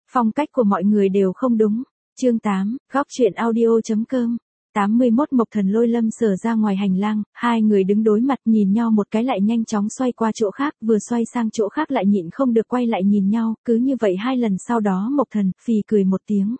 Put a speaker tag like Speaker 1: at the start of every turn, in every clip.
Speaker 1: Phong cách của mọi người đều không đúng. Chương 8, góc chuyện audio.com. 81 Mộc Thần lôi Lâm Sở ra ngoài hành lang, hai người đứng đối mặt nhìn nhau một cái lại nhanh chóng xoay qua chỗ khác, vừa xoay sang chỗ khác lại nhịn không được quay lại nhìn nhau, cứ như vậy hai lần sau đó Mộc Thần phì cười một tiếng.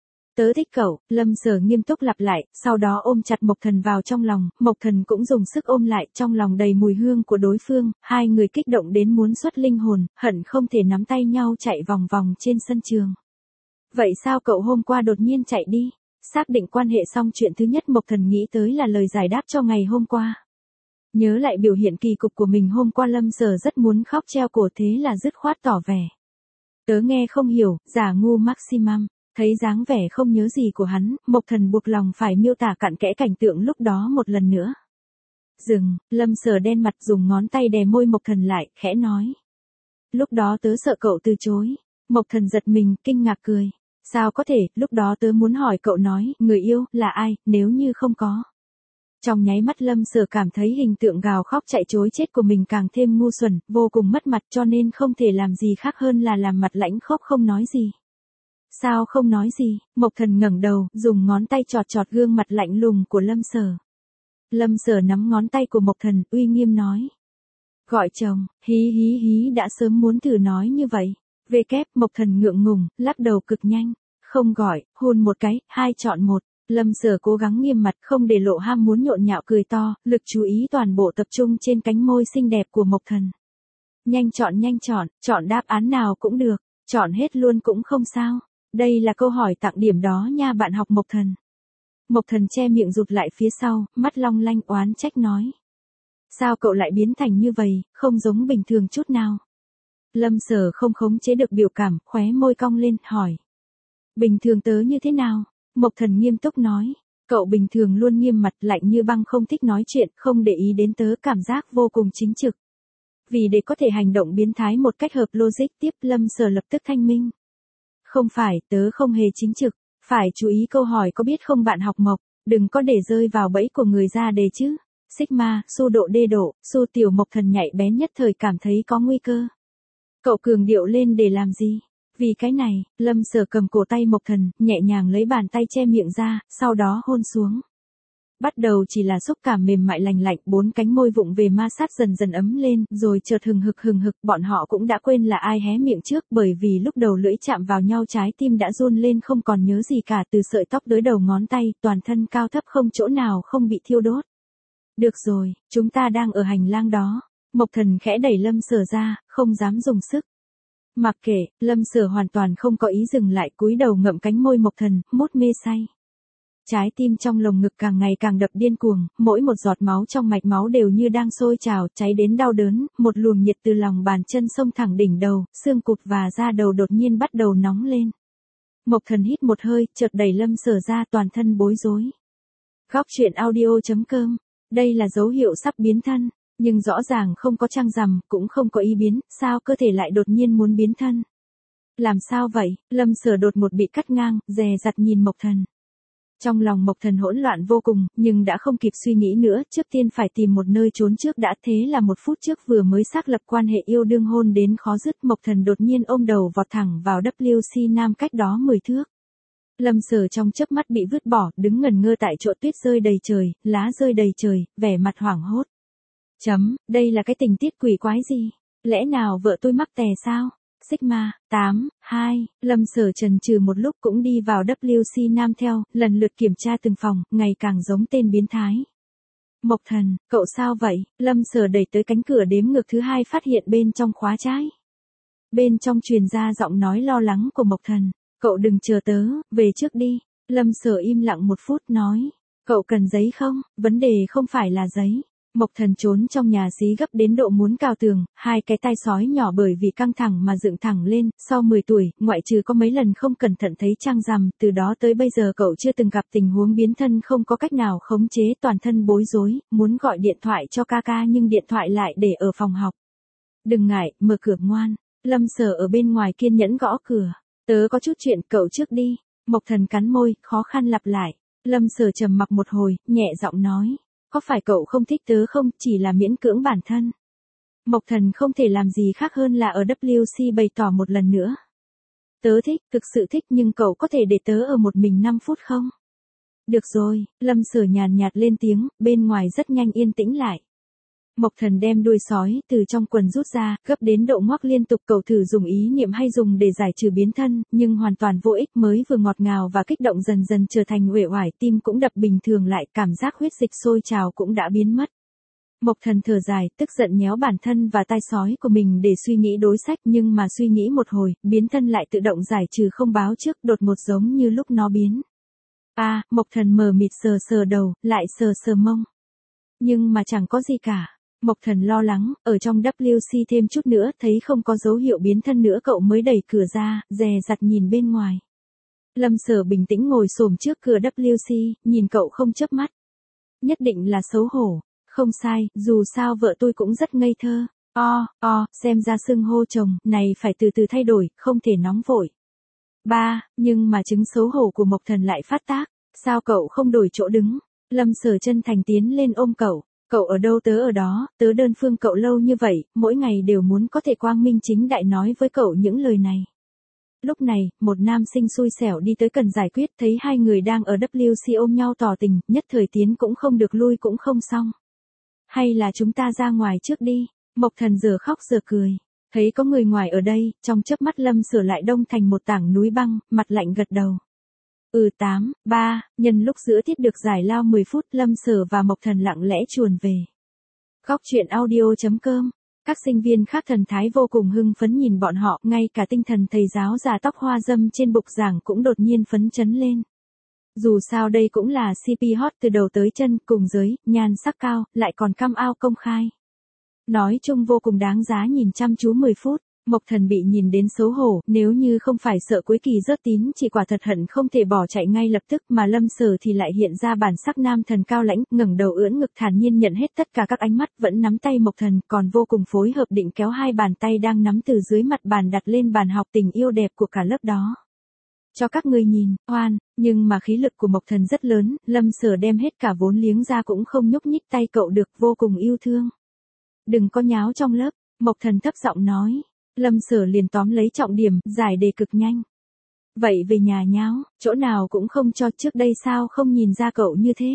Speaker 1: Tớ thích cậu, Lâm Sở nghiêm túc lặp lại, sau đó ôm chặt Mộc Thần vào trong lòng, Mộc Thần cũng dùng sức ôm lại, trong lòng đầy mùi hương của đối phương, hai người kích động đến muốn xuất linh hồn, hận không thể nắm tay nhau chạy vòng vòng trên sân trường. Vậy sao cậu hôm qua đột nhiên chạy đi? Xác định quan hệ xong chuyện thứ nhất Mộc Thần nghĩ tới là lời giải đáp cho ngày hôm qua. Nhớ lại biểu hiện kỳ cục của mình hôm qua Lâm Sở rất muốn khóc treo cổ thế là dứt khoát tỏ vẻ. Tớ nghe không hiểu, giả ngu maximum. Thấy dáng vẻ không nhớ gì của hắn, Mộc Thần buộc lòng phải miêu tả cặn kẽ cảnh tượng lúc đó một lần nữa. Dừng, Lâm Sở đen mặt dùng ngón tay đè môi Mộc Thần lại, khẽ nói. Lúc đó tớ sợ cậu từ chối. Mộc Thần giật mình, kinh ngạc cười. Sao có thể, lúc đó tớ muốn hỏi cậu nói, người yêu, là ai, nếu như không có. Trong nháy mắt Lâm Sở cảm thấy hình tượng gào khóc chạy trối chết của mình càng thêm ngu xuẩn, vô cùng mất mặt cho nên không thể làm gì khác hơn là làm mặt lãnh khốc không nói gì. Sao không nói gì, Mộc Thần ngẩng đầu, dùng ngón tay chọt chọt gương mặt lạnh lùng của Lâm Sở. Lâm Sở nắm ngón tay của Mộc Thần, uy nghiêm nói. Gọi chồng, hí hí hí đã sớm muốn thử nói như vậy. Về kép, Mộc Thần ngượng ngùng, lắc đầu cực nhanh. Không gọi, hôn một cái, hai chọn một. Lâm Sở cố gắng nghiêm mặt không để lộ ham muốn nhộn nhạo cười to, lực chú ý toàn bộ tập trung trên cánh môi xinh đẹp của Mộc Thần. Nhanh chọn đáp án nào cũng được, chọn hết luôn cũng không sao. Đây là câu hỏi tặng điểm đó nha bạn học Mộc Thần. Mộc Thần che miệng rụt lại phía sau, mắt long lanh oán trách nói. Sao cậu lại biến thành như vậy, không giống bình thường chút nào. Lâm Sở không khống chế được biểu cảm, khóe môi cong lên, hỏi. Bình thường tớ như thế nào? Mộc Thần nghiêm túc nói. Cậu bình thường luôn nghiêm mặt lạnh như băng không thích nói chuyện, không để ý đến tớ cảm giác vô cùng chính trực. Vì để có thể hành động biến thái một cách hợp logic tiếp Lâm Sở lập tức thanh minh. Không phải, tớ không hề chính trực, phải chú ý câu hỏi có biết không bạn học Mộc, đừng có để rơi vào bẫy của người ra đề chứ. Sigma, su độ đê độ, su tiểu Mộc Thần nhạy bén nhất thời cảm thấy có nguy cơ. Cậu cường điệu lên để làm gì? Vì cái này, Lâm Sở cầm cổ tay Mộc Thần, nhẹ nhàng lấy bàn tay che miệng ra, sau đó hôn xuống. Bắt đầu chỉ là xúc cảm mềm mại lành lạnh, bốn cánh môi vụng về ma sát dần dần ấm lên, rồi chợt hừng hực, bọn họ cũng đã quên là ai hé miệng trước, bởi vì lúc đầu lưỡi chạm vào nhau trái tim đã run lên không còn nhớ gì cả, từ sợi tóc tới đầu ngón tay, toàn thân cao thấp không chỗ nào không bị thiêu đốt. Được rồi, chúng ta đang ở hành lang đó. Mộc Thần khẽ đẩy Lâm Sở ra, không dám dùng sức. Mặc kệ, Lâm Sở hoàn toàn không có ý dừng lại, cúi đầu ngậm cánh môi Mộc Thần, mút mê say. Trái tim trong lồng ngực càng ngày càng đập điên cuồng, mỗi một giọt máu trong mạch máu đều như đang sôi trào, cháy đến đau đớn, một luồng nhiệt từ lòng bàn chân xông thẳng đỉnh đầu, xương cụt và da đầu đột nhiên bắt đầu nóng lên. Mộc Thần hít một hơi, chợt đẩy Lâm Sở ra toàn thân bối rối. Góc chuyện audio.com, đây là dấu hiệu sắp biến thân, nhưng rõ ràng không có trăng rằm, cũng không có ý biến, sao cơ thể lại đột nhiên muốn biến thân? Làm sao vậy? Lâm Sở đột một bị cắt ngang, dè dặt nhìn Mộc Thần. Trong lòng Mộc Thần hỗn loạn vô cùng, nhưng đã không kịp suy nghĩ nữa, trước tiên phải tìm một nơi trốn trước đã, thế là một phút trước vừa mới xác lập quan hệ yêu đương hôn đến khó dứt, Mộc Thần đột nhiên ôm đầu vọt thẳng vào WC Nam cách đó 10 thước. Lâm Sở trong chớp mắt bị vứt bỏ, đứng ngẩn ngơ tại chỗ, tuyết rơi đầy trời, lá rơi đầy trời, vẻ mặt hoảng hốt. Đây là cái tình tiết quỷ quái gì? Lẽ nào vợ tôi mắc tè sao? Sigma, 8, 2, Lâm Sở chần chừ một lúc cũng đi vào WC Nam theo, lần lượt kiểm tra từng phòng, ngày càng giống tên biến thái. Mộc Thần, cậu sao vậy? Lâm Sở đẩy tới cánh cửa đếm ngược thứ 2 phát hiện bên trong khóa trái. Bên trong truyền ra giọng nói lo lắng của Mộc Thần. Cậu đừng chờ tớ, về trước đi. Lâm Sở im lặng một phút nói. Cậu cần giấy không? Vấn đề không phải là giấy. Mộc Thần trốn trong nhà dí gấp đến độ muốn cào tường, hai cái tai sói nhỏ bởi vì căng thẳng mà dựng thẳng lên, sau 10 tuổi, ngoại trừ có mấy lần không cẩn thận thấy trăng rằm, từ đó tới bây giờ cậu chưa từng gặp tình huống biến thân không có cách nào khống chế, toàn thân bối rối, muốn gọi điện thoại cho ca nhưng điện thoại lại để ở phòng học. Đừng ngại, mở cửa ngoan. Lâm Sở ở bên ngoài kiên nhẫn gõ cửa. Tớ có chút chuyện, cậu trước đi. Mộc Thần cắn môi, khó khăn lặp lại. Lâm Sở trầm mặc một hồi, nhẹ giọng nói. Có phải cậu không thích tớ không, chỉ là miễn cưỡng bản thân. Mộc Thần không thể làm gì khác hơn là ở WC bày tỏ một lần nữa. Tớ thích, thực sự thích nhưng cậu có thể để tớ ở một mình 5 phút không? Được rồi, Lâm Sở nhàn nhạt lên tiếng, bên ngoài rất nhanh yên tĩnh lại. Mộc Thần đem đuôi sói từ trong quần rút ra, gấp đến độ ngoác liên tục. Cậu thử dùng ý niệm hay dùng để giải trừ biến thân, nhưng hoàn toàn vô ích. Mới vừa ngọt ngào và kích động dần dần trở thành uể oải, tim cũng đập bình thường lại, cảm giác huyết dịch sôi trào cũng đã biến mất. Mộc Thần thở dài, tức giận nhéo bản thân và tai sói của mình để suy nghĩ đối sách, nhưng mà suy nghĩ một hồi, biến thân lại tự động giải trừ không báo trước, đột một giống như lúc nó biến. Mộc Thần mờ mịt sờ sờ đầu, lại sờ sờ mông. Nhưng mà chẳng có gì cả. Mộc Thần lo lắng, ở trong WC thêm chút nữa, thấy không có dấu hiệu biến thân nữa cậu mới đẩy cửa ra, dè dặt nhìn bên ngoài. Lâm Sở bình tĩnh ngồi xổm trước cửa WC, nhìn cậu không chớp mắt. Nhất định là xấu hổ. Không sai, dù sao vợ tôi cũng rất ngây thơ. Xem ra xưng hô chồng, này phải từ từ thay đổi, không thể nóng vội. Nhưng mà chứng xấu hổ của Mộc Thần lại phát tác. Sao cậu không đổi chỗ đứng? Lâm Sở chân thành tiến lên ôm cậu. Cậu ở đâu tớ ở đó, tớ đơn phương cậu lâu như vậy, mỗi ngày đều muốn có thể quang minh chính đại nói với cậu những lời này. Lúc này, một nam sinh xui xẻo đi tới cần giải quyết, thấy hai người đang ở WC ôm nhau tỏ tình, nhất thời tiến cũng không được lui cũng không xong. Hay là chúng ta ra ngoài trước đi, Mộc Thần giờ khóc giờ cười. Thấy có người ngoài ở đây, trong chớp mắt Lâm Sở lại đông thành một tảng núi băng, mặt lạnh gật đầu. Nhân lúc giữa tiết được giải lao 10 phút, Lâm Sở và Mộc Thần lặng lẽ chuồn về. Góc truyện audio.com. Các sinh viên khác thần thái vô cùng hưng phấn nhìn bọn họ, ngay cả tinh thần thầy giáo già tóc hoa dâm trên bục giảng cũng đột nhiên phấn chấn lên. Dù sao đây cũng là CP hot từ đầu tới chân, cùng giới, nhan sắc cao, lại còn come out công khai. Nói chung vô cùng đáng giá nhìn chăm chú 10 phút. Mộc Thần bị nhìn đến xấu hổ, nếu như không phải sợ cuối kỳ rớt tín chỉ quả thật hận không thể bỏ chạy ngay lập tức, mà Lâm Sở thì lại hiện ra bản sắc nam thần cao lãnh, ngẩng đầu ưỡn ngực thản nhiên nhận hết tất cả các ánh mắt, vẫn nắm tay Mộc Thần, còn vô cùng phối hợp định kéo hai bàn tay đang nắm từ dưới mặt bàn đặt lên bàn học tình yêu đẹp của cả lớp đó. Cho các người nhìn, oan, nhưng mà khí lực của Mộc Thần rất lớn, Lâm Sở đem hết cả vốn liếng ra cũng không nhúc nhích tay cậu được, vô cùng yêu thương. Đừng có nháo trong lớp, Mộc Thần thấp giọng nói. Lâm Sở liền tóm lấy trọng điểm, giải đề cực nhanh. Vậy về nhà nháo, chỗ nào cũng không cho, trước đây sao không nhìn ra cậu như thế?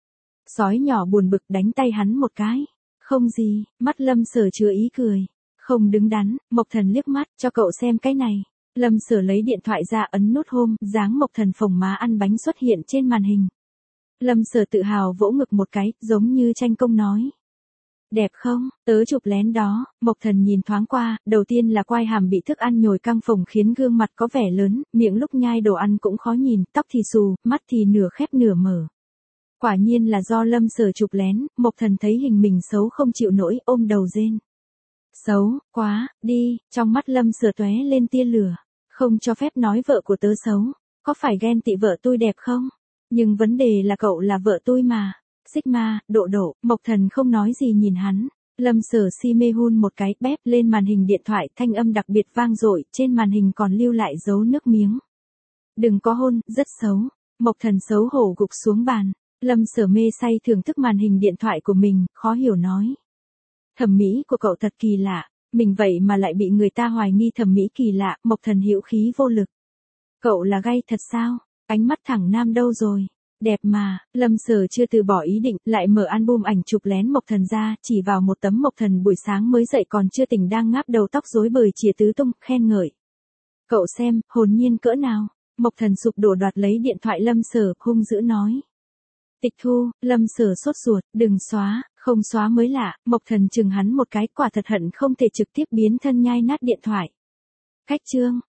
Speaker 1: Sói nhỏ buồn bực đánh tay hắn một cái. Không gì, mắt Lâm Sở chứa ý cười. Không đứng đắn, Mộc Thần liếc mắt, cho cậu xem cái này. Lâm Sở lấy điện thoại ra ấn nút home, dáng Mộc Thần phồng má ăn bánh xuất hiện trên màn hình. Lâm Sở tự hào vỗ ngực một cái, giống như tranh công nói. Đẹp không, tớ chụp lén đó. Mộc Thần nhìn thoáng qua, đầu tiên là quai hàm bị thức ăn nhồi căng phồng khiến gương mặt có vẻ lớn, miệng lúc nhai đồ ăn cũng khó nhìn, tóc thì xù, mắt thì nửa khép nửa mở. Quả nhiên là do Lâm Sở chụp lén, Mộc Thần thấy hình mình xấu không chịu nổi, ôm đầu rên. Xấu, quá, đi, trong mắt Lâm Sở tóe lên tia lửa. Không cho phép nói vợ của tớ xấu, có phải ghen tị vợ tôi đẹp không? Nhưng vấn đề là cậu là vợ tôi mà. Sigma, độ, Mộc Thần không nói gì nhìn hắn. Lâm Sở si mê hun một cái, bép lên màn hình điện thoại, thanh âm đặc biệt vang dội, trên màn hình còn lưu lại dấu nước miếng. Đừng có hôn, rất xấu. Mộc Thần xấu hổ gục xuống bàn. Lâm Sở mê say thưởng thức màn hình điện thoại của mình, khó hiểu nói. Thẩm mỹ của cậu thật kỳ lạ, mình vậy mà lại bị người ta hoài nghi thẩm mỹ kỳ lạ, Mộc Thần hữu khí vô lực. Cậu là gay thật sao? Ánh mắt thẳng nam đâu rồi? Đẹp mà, Lâm Sở chưa từ bỏ ý định, lại mở album ảnh chụp lén Mộc Thần ra, chỉ vào một tấm Mộc Thần buổi sáng mới dậy còn chưa tỉnh đang ngáp đầu tóc rối bời chìa tứ tung, khen ngợi. Cậu xem, hồn nhiên cỡ nào? Mộc Thần sụp đổ đoạt lấy điện thoại Lâm Sở, hung dữ nói. Tịch thu, Lâm Sở sốt ruột, đừng xóa, không xóa mới lạ, Mộc Thần chừng hắn một cái, quả thật hận không thể trực tiếp biến thân nhai nát điện thoại. Cách chương.